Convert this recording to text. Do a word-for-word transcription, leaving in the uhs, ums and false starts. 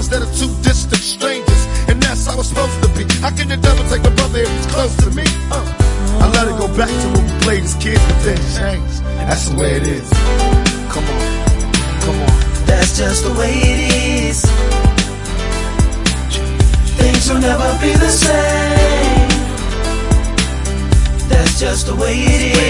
instead of two distant strangers. And that's how it's supposed to be. How can the devil take a brother if he's close to me? Uh, I let it go back to when we played as kids, but then changed. That's the way it is. Come on, come on. That's just the way it is. Things will never be the same. That's just the way it is.